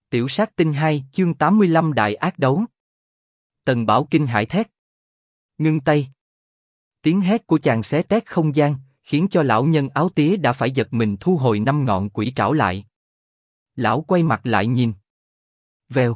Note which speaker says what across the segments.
Speaker 1: Tiểu sát tinh 2, chương 85 đại ác đấu. Tần Bảo kinh hãi thét. Ngưng tay. Tiếng hét của chàng xé toét không gian, khiến cho lão nhân áo tía đã phải giật mình thu hồi 5 ngọn quỷ trảo lại. Lão quay mặt lại nhìn. Vèo.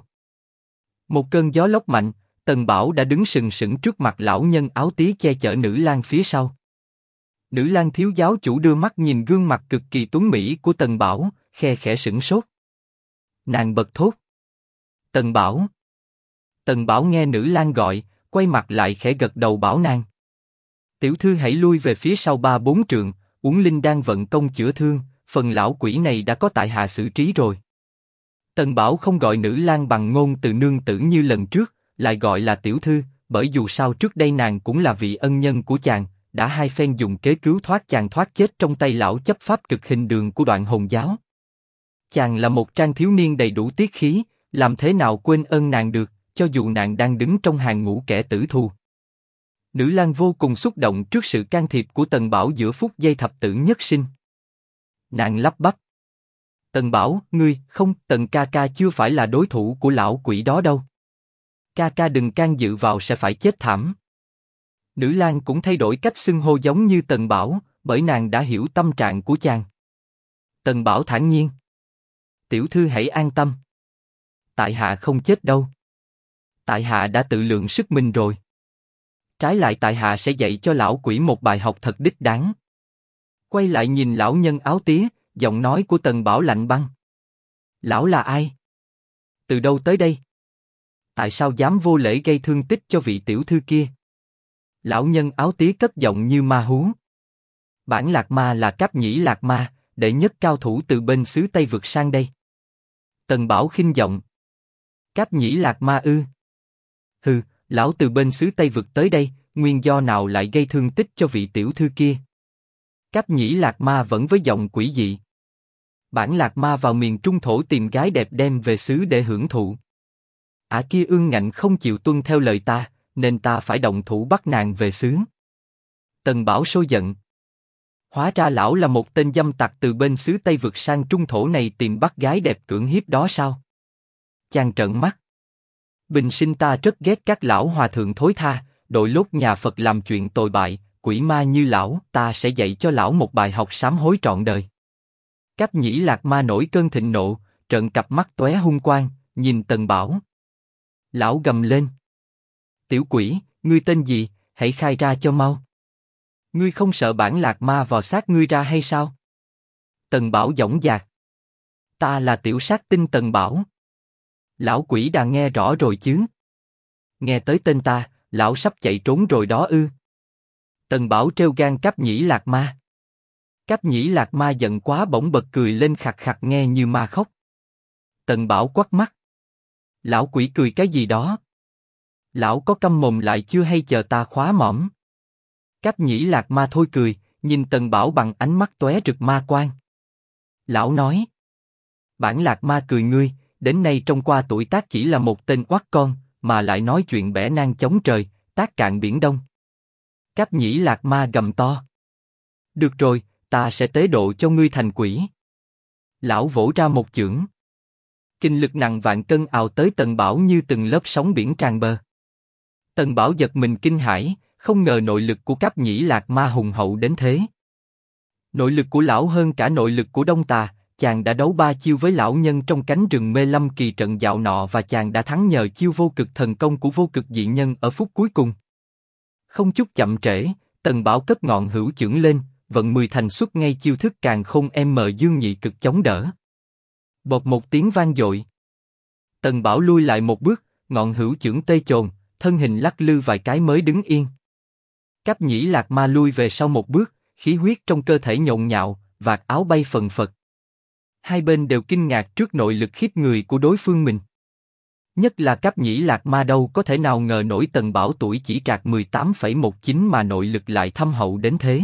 Speaker 1: Một cơn gió lốc mạnh, Tần Bảo đã đứng sừng sững trước mặt lão nhân áo tía che chở nữ lang phía sau. Nữ lang thiếu giáo chủ đưa mắt nhìn gương mặt cực kỳ tuấn mỹ của Tần Bảo, khe khẽ sửng sốt. Nàng bật thốt. Tần Bảo. Tần Bảo nghe nữ lang gọi, quay mặt lại khẽ gật đầu bảo nàng. Tiểu thư hãy lui về phía sau 3-4 trượng, Uổng Linh đang vận công chữa thương, phần lão quỷ này đã có tại hạ xử trí rồi. Tần Bảo không gọi nữ lang bằng ngôn từ nương tử như lần trước, lại gọi là tiểu thư, bởi dù sao trước đây nàng cũng là vị ân nhân của chàng, đã 2 phen dùng kế cứu thoát chàng thoát chết trong tay lão chấp pháp cực hình đường của Đoạn Hồn giáo. Chàng là một trang thiếu niên đầy đủ tiết khí, làm thế nào quên ơn nàng được, cho dù nàng đang đứng trong hàng ngũ kẻ tử thù. Nữ lang vô cùng xúc động trước sự can thiệp của Tần Bảo giữa phút giây thập tử nhất sinh. Nàng lắp bắp. Tần Bảo, ngươi, không, Tần ca ca chưa phải là đối thủ của lão quỷ đó đâu. Ca ca đừng can dự vào sẽ phải chết thảm. Nữ lang cũng thay đổi cách xưng hô giống như Tần Bảo, bởi nàng đã hiểu tâm trạng của chàng. Tần Bảo thản nhiên. Tiểu thư hãy an tâm. Tại hạ không chết đâu. Tại hạ đã tự lượng sức mình rồi. Trái lại tại hạ sẽ dạy cho lão quỷ một bài học thật đích đáng. Quay lại nhìn lão nhân áo tía, giọng nói của Tần Bảo lạnh băng. Lão là ai? Từ đâu tới đây? Tại sao dám vô lễ gây thương tích cho vị tiểu thư kia? Lão nhân áo tía cất giọng như ma hú. Bản Lạc Ma là Cáp Nhĩ Lạc Ma, đệ nhất cao thủ từ bên xứ Tây vực sang đây. Tần Bảo khinh giọng. Cáp Nhĩ Lạc Ma ư? Hừ, lão từ bên xứ Tây vực tới đây, nguyên do nào lại gây thương tích cho vị tiểu thư kia? Cáp Nhĩ Lạc Ma vẫn với giọng quỷ dị. Bản Lạc Ma vào miền Trung thổ tìm gái đẹp đem về xứ để hưởng thụ. Ả kia ương ngạnh không chịu tuân theo lời ta, nên ta phải động thủ bắt nàng về xứ. Tần Bảo sôi giận. Hóa ra lão là một tên dâm tặc từ bên xứ Tây vực sang Trung thổ này tìm bắt gái đẹp cưỡng hiếp đó sao? Chàng trợn mắt. Bình sinh ta rất ghét các lão hòa thượng thối tha, đội lốt nhà Phật làm chuyện tồi bại, quỷ ma như lão, ta sẽ dạy cho lão một bài học sám hối trọn đời. Cáp Nhĩ Lạc Ma nổi cơn thịnh nộ, trợn cặp mắt tóe hung quang, nhìn Tần Bảo. Lão gầm lên. Tiểu quỷ, ngươi tên gì, hãy khai ra cho mau. Ngươi không sợ bản Lạc Ma vò xác ngươi ra hay sao? Tần Bảo dõng dạc. Ta là tiểu sát tinh Tần Bảo. Lão quỷ đã nghe rõ rồi chứ? Nghe tới tên ta, lão sắp chạy trốn rồi đó ư? Tần Bảo trêu gan Cáp Nhĩ Lạc Ma. Cáp Nhĩ Lạc Ma giận quá bỗng bật cười lên khặc khặc nghe như ma khóc. Tần Bảo quắt mắt. Lão quỷ cười cái gì đó? Lão có câm mồm lại chưa hay chờ ta khóa mõm? Cáp Nhĩ Lạc Ma thôi cười, nhìn Tần Bảo bằng ánh mắt tóe rực ma quang. Lão nói. Bản Lạc Ma cười ngươi, đến nay trong qua tuổi tác chỉ là một tên oắt con, mà lại nói chuyện bẻ nang chống trời, tác cạn biển đông. Cáp Nhĩ Lạc Ma gầm to. Được rồi, ta sẽ tế độ cho ngươi thành quỷ. Lão vỗ ra một chưởng. Kinh lực nặng vạn cân ào tới Tần Bảo như từng lớp sóng biển tràn bờ. Tần Bảo giật mình kinh hãi, không ngờ nội lực của Cáp Nhĩ Lạc Ma hùng hậu đến thế. Nội lực của lão hơn cả nội lực của Đông Tà, chàng đã đấu 3 chiêu với lão nhân trong cánh rừng Mê Lâm kỳ trận dạo nọ và chàng đã thắng nhờ chiêu vô cực thần công của vô cực dị nhân ở phút cuối cùng. Không chút chậm trễ, Tần Bảo cất ngọn hữu chưởng lên, vận 10 thành xuất ngay chiêu thức càn khôn dương nhị cực chống đỡ. Bột một tiếng vang dội. Tần Bảo lui lại một bước, ngọn hữu chưởng tê chồn, thân hình lắc lư vài cái mới đứng yên. Cáp Nhĩ Lạc Ma lui về sau một bước, khí huyết trong cơ thể nhộn nhạo, vạt áo bay phần phật. Hai bên đều kinh ngạc trước nội lực khiếp người của đối phương mình. Nhất là Cáp Nhĩ Lạc Ma đâu có thể nào ngờ nổi Tần Bảo tuổi chỉ trạc 18,19 mà nội lực lại thâm hậu đến thế.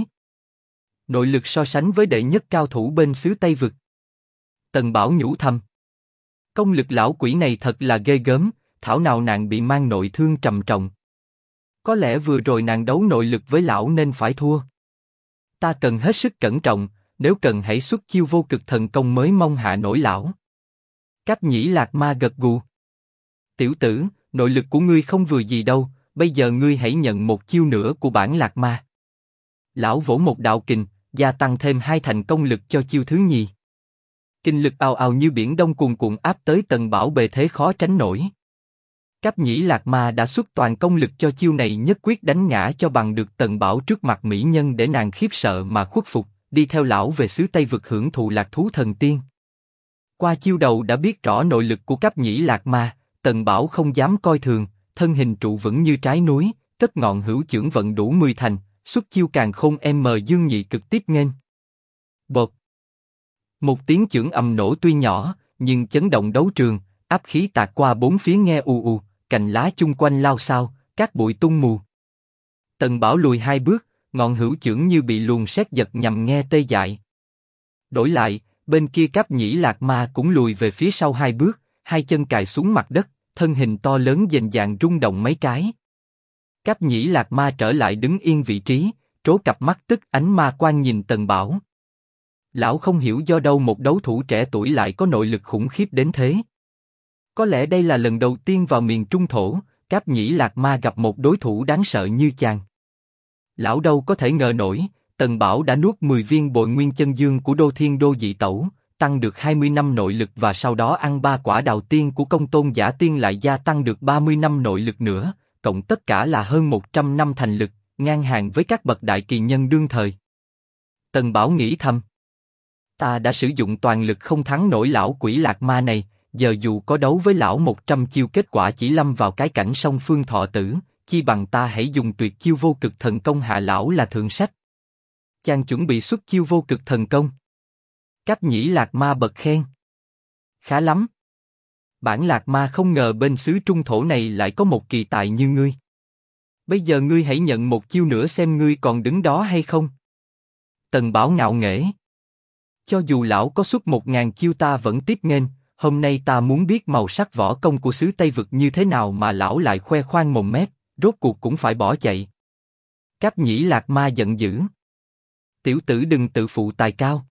Speaker 1: Nội lực so sánh với đệ nhất cao thủ bên xứ Tây vực. Tần Bảo nhủ thầm. Công lực lão quỷ này thật là ghê gớm, thảo nào nàng bị mang nội thương trầm trọng. Có lẽ vừa rồi nàng đấu nội lực với lão nên phải thua. Ta cần hết sức cẩn trọng, nếu cần hãy xuất chiêu vô cực thần công mới mong hạ nổi lão. Cáp Nhĩ Lạc Ma gật gù. Tiểu tử, nội lực của ngươi không vừa gì đâu, bây giờ ngươi hãy nhận một chiêu nữa của bản Lạc Ma. Lão vỗ một đạo kình, gia tăng thêm 2 thành công lực cho chiêu thứ nhì. Kinh lực ào ào như biển đông cuồn cuộn áp tới Tần Bảo bề thế khó tránh nổi. Cáp Nhĩ Lạc Ma đã xuất toàn công lực cho chiêu này, nhất quyết đánh ngã cho bằng được Tần Bảo trước mặt mỹ nhân để nàng khiếp sợ mà khuất phục, đi theo lão về xứ Tây vực hưởng thụ lạc thú thần tiên. Qua chiêu đầu đã biết rõ nội lực của Cáp Nhĩ Lạc Ma, Tần Bảo không dám coi thường, thân hình trụ vững như trái núi, cất ngọn hữu chưởng vận đủ 10 thành, xuất chiêu càn khôn dương nhị cực tiếp nghênh. Bột. Một tiếng chưởng ầm nổ tuy nhỏ, nhưng chấn động đấu trường, áp khí tạt qua bốn phía nghe ù ù, cành lá chung quanh lao xao, cát bụi tung mù. Tần Bảo lùi 2 bước, ngọn hữu chưởng như bị luồng sét giật nhằm nghe tê dại. Đổi lại, bên kia Cáp Nhĩ Lạc Ma cũng lùi về phía sau 2 bước, 2 chân cài xuống mặt đất, thân hình to lớn dền dàng rung động mấy cái. Cáp Nhĩ Lạc Ma trở lại đứng yên vị trí, trố cặp mắt tức ánh ma quang nhìn Tần Bảo. Lão không hiểu do đâu một đấu thủ trẻ tuổi lại có nội lực khủng khiếp đến thế. Có lẽ đây là lần đầu tiên vào miền Trung thổ, Cáp Nhĩ Lạc Ma gặp một đối thủ đáng sợ như chàng. Lão đâu có thể ngờ nổi, Tần Bảo đã nuốt 10 viên bội nguyên chân dương của Đô Thiên Đô Dị Tẩu, tăng được 20 năm nội lực và sau đó ăn 3 quả đào tiên của Công Tôn Giả Tiên lại gia tăng được 30 năm nội lực nữa, cộng tất cả là hơn 100 năm thành lực, ngang hàng với các bậc đại kỳ nhân đương thời. Tần Bảo nghĩ thầm, ta đã sử dụng toàn lực không thắng nổi lão quỷ Lạc Ma này, giờ dù có đấu với lão 100 chiêu kết quả chỉ lâm vào cái cảnh song phương thọ tử, chi bằng ta hãy dùng tuyệt chiêu vô cực thần công hạ lão là thượng sách. Chàng chuẩn bị xuất chiêu vô cực thần công. Cáp Nhĩ Lạc Ma bật khen. Khá lắm. Bản Lạc Ma không ngờ bên xứ Trung thổ này lại có một kỳ tài như ngươi. Bây giờ ngươi hãy nhận một chiêu nữa xem ngươi còn đứng đó hay không. Tần Bảo ngạo nghễ. Cho dù lão có xuất 1000 chiêu ta vẫn tiếp nghênh, hôm nay ta muốn biết màu sắc võ công của xứ Tây vực như thế nào mà lão lại khoe khoang mồm mép, rốt cuộc cũng phải bỏ chạy. Cáp Nhĩ Lạc Ma giận dữ. Tiểu tử đừng tự phụ tài cao.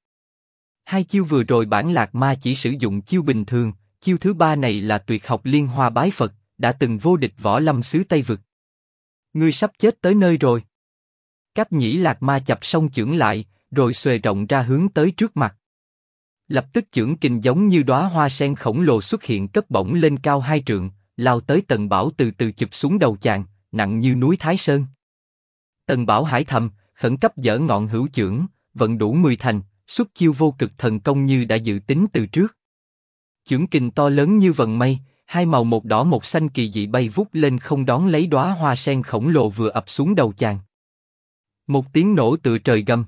Speaker 1: 2 chiêu vừa rồi bản Lạc Ma chỉ sử dụng chiêu bình thường, chiêu thứ 3 này là tuyệt học Liên Hoa Bái Phật, đã từng vô địch võ lâm xứ Tây vực. Ngươi sắp chết tới nơi rồi. Cáp Nhĩ Lạc Ma chập song chưởng lại, rồi xuề rộng ra hướng tới trước mặt. Lập tức chưởng kình giống như đóa hoa sen khổng lồ xuất hiện cất bổng lên cao 2 trượng, lao tới Tần Bảo từ từ chụp xuống đầu chàng, nặng như núi Thái Sơn. Tần Bảo hải thầm, khẩn cấp giở ngọn hữu chưởng, vận đủ 10 thành, xuất chiêu vô cực thần công như đã dự tính từ trước. Chưởng kình to lớn như vần mây, 2 màu một đỏ một xanh kỳ dị bay vút lên không đón lấy đóa hoa sen khổng lồ vừa ập xuống đầu chàng. Một tiếng nổ tựa trời gầm.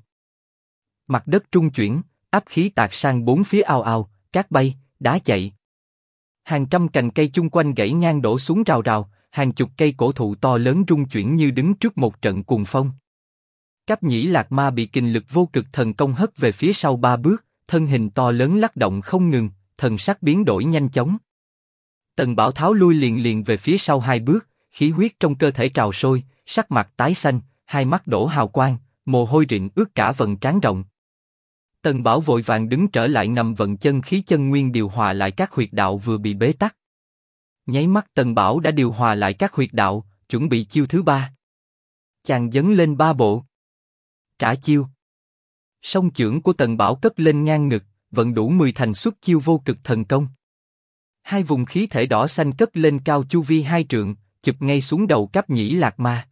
Speaker 1: Mặt đất trung chuyển, áp khí tạt sang bốn phía ào ào, cát bay, đá chạy. Hàng trăm cành cây chung quanh gãy ngang đổ xuống rào rào, hàng chục cây cổ thụ to lớn rung chuyển như đứng trước một trận cuồng phong. Cáp Nhĩ Lạc Ma bị kình lực vô cực thần công hất về phía sau 3 bước, thân hình to lớn lắc động không ngừng, thần sắc biến đổi nhanh chóng. Tần Bảo tháo lui liền về phía sau 2 bước, khí huyết trong cơ thể trào sôi, sắc mặt tái xanh, hai mắt đổ hào quang, mồ hôi rịn ướt cả vầng trán rộng. Tần Bảo vội vàng đứng trở lại ngầm vận chân khí chân nguyên điều hòa lại các huyệt đạo vừa bị bế tắc. Nháy mắt Tần Bảo đã điều hòa lại các huyệt đạo, chuẩn bị chiêu thứ 3. Chàng dấn lên 3 bộ. Trả chiêu. Song chưởng của Tần Bảo cất lên ngang ngực, vận đủ 10 thành xuất chiêu vô cực thần công. 2 vùng khí thể đỏ xanh cất lên cao chu vi 2 trượng, chụp ngay xuống đầu Cáp Nhĩ Lạc Ma.